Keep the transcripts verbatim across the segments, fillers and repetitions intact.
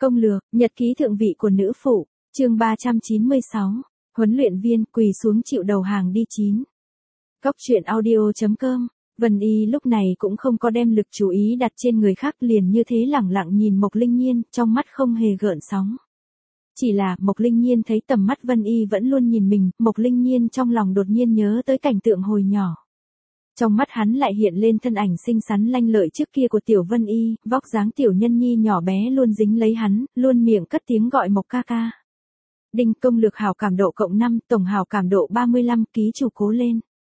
Công lược, nhật ký thượng vị của nữ phụ, chương ba trăm chín mươi sáu, huấn luyện viên quỳ xuống chịu đầu hàng đi chín. Cốc truyện audio chấm com, Vân Y lúc này cũng không có đem lực chú ý đặt trên người khác, liền như thế lẳng lặng nhìn Mộc Linh Nhiên, trong mắt không hề gợn sóng. Chỉ là Mộc Linh Nhiên thấy tầm mắt Vân Y vẫn luôn nhìn mình, Mộc Linh Nhiên trong lòng đột nhiên nhớ tới cảnh tượng hồi nhỏ. Trong mắt hắn lại hiện lên thân ảnh xinh xắn lanh lợi trước kia của tiểu Vân Y, vóc dáng tiểu nhân nhi nhỏ bé luôn dính lấy hắn, luôn miệng cất tiếng gọi Mộc ca ca. Đinh, công lược hảo cảm độ cộng năm, tổng hảo cảm độ ba mươi lăm, ký chủ cố lên.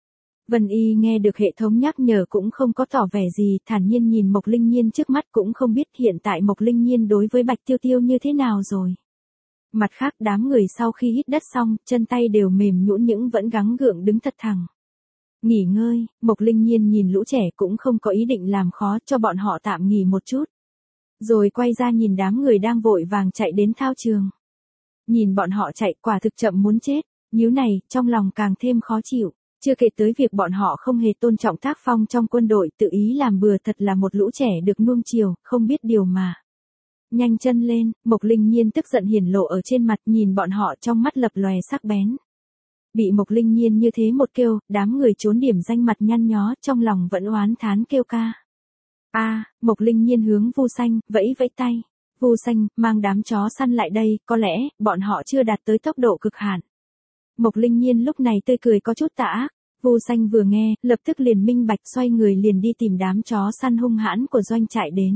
Vân Y nghe được hệ thống nhắc nhở cũng không có tỏ vẻ gì, thản nhiên nhìn Mộc Linh Nhiên trước mắt, cũng không biết hiện tại Mộc Linh Nhiên đối với Bạch Tiêu Tiêu như thế nào rồi. Mặt khác đám người sau khi hít đất xong, chân tay đều mềm nhũn những vẫn gắng gượng đứng thật thẳng. Nghỉ ngơi, Mộc Linh Nhiên nhìn lũ trẻ cũng không có ý định làm khó, cho bọn họ tạm nghỉ một chút. Rồi quay ra nhìn đám người đang vội vàng chạy đến thao trường. Nhìn bọn họ chạy quả thực chậm muốn chết, nhíu này, trong lòng càng thêm khó chịu. Chưa kể tới việc bọn họ không hề tôn trọng tác phong trong quân đội, tự ý làm bừa, thật là một lũ trẻ được nuông chiều, không biết điều mà. Nhanh chân lên, Mộc Linh Nhiên tức giận hiển lộ ở trên mặt, nhìn bọn họ trong mắt lập lòe sắc bén. Bị Mộc Linh Nhiên như thế một kêu, đám người trốn điểm danh mặt nhăn nhó, trong lòng vẫn oán thán kêu ca. A, à, Mộc Linh Nhiên hướng Vu Xanh, vẫy vẫy tay. Vu Xanh, mang đám chó săn lại đây, có lẽ, bọn họ chưa đạt tới tốc độ cực hạn. Mộc Linh Nhiên lúc này tươi cười có chút tà ác. Vu Xanh vừa nghe, lập tức liền minh bạch, xoay người liền đi tìm đám chó săn hung hãn của doanh trại đến.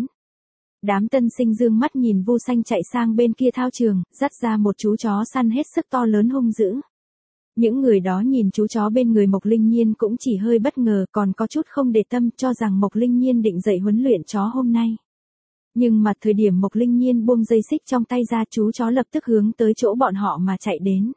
Đám tân sinh dương mắt nhìn Vu Xanh chạy sang bên kia thao trường, dắt ra một chú chó săn hết sức to lớn hung dữ. Những người đó nhìn chú chó bên người Mộc Linh Nhiên cũng chỉ hơi bất ngờ, còn có chút không để tâm, cho rằng Mộc Linh Nhiên định dạy huấn luyện chó hôm nay. Nhưng mà thời điểm Mộc Linh Nhiên buông dây xích trong tay ra, chú chó lập tức hướng tới chỗ bọn họ mà chạy đến.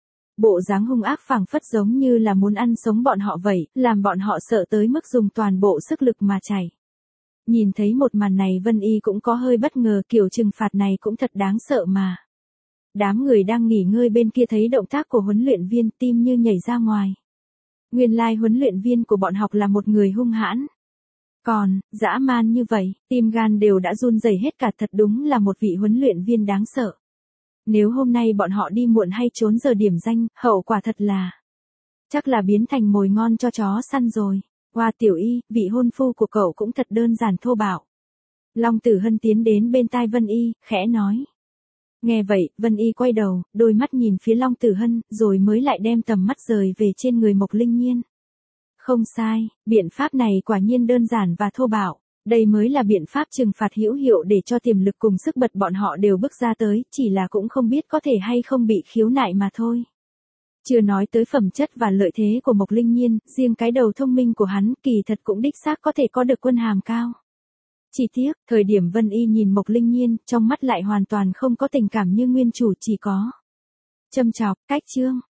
Bộ dáng hung ác phảng phất giống như là muốn ăn sống bọn họ vậy, làm bọn họ sợ tới mức dùng toàn bộ sức lực mà chạy. Nhìn thấy một màn này Vân Y cũng có hơi bất ngờ, kiểu trừng phạt này cũng thật đáng sợ mà. Đám người đang nghỉ ngơi bên kia thấy động tác của huấn luyện viên, tim như nhảy ra ngoài. Nguyên lai huấn luyện viên của bọn học là một người hung hãn. Còn, dã man như vậy, tim gan đều đã run rẩy hết cả, thật đúng là một vị huấn luyện viên đáng sợ. Nếu hôm nay bọn họ đi muộn hay trốn giờ điểm danh, hậu quả thật là... chắc là biến thành mồi ngon cho chó săn rồi. Hoa Tiểu Y, vị hôn phu của cậu cũng thật đơn giản thô bạo. Long Tử Hân tiến đến bên tai Vân Y, khẽ nói. Nghe vậy, Vân Y quay đầu, đôi mắt nhìn phía Long Tử Hân, rồi mới lại đem tầm mắt rời về trên người Mộc Linh Nhiên. Không sai, biện pháp này quả nhiên đơn giản và thô bạo. Đây mới là biện pháp trừng phạt hữu hiệu để cho tiềm lực cùng sức bật bọn họ đều bước ra tới, chỉ là cũng không biết có thể hay không bị khiếu nại mà thôi. Chưa nói tới phẩm chất và lợi thế của Mộc Linh Nhiên, riêng cái đầu thông minh của hắn kỳ thật cũng đích xác có thể có được quân hàm cao. Chỉ tiếc, thời điểm Vân Y nhìn Mộc Linh Nhiên, trong mắt lại hoàn toàn không có tình cảm như nguyên chủ, chỉ có châm chọc, cách chương.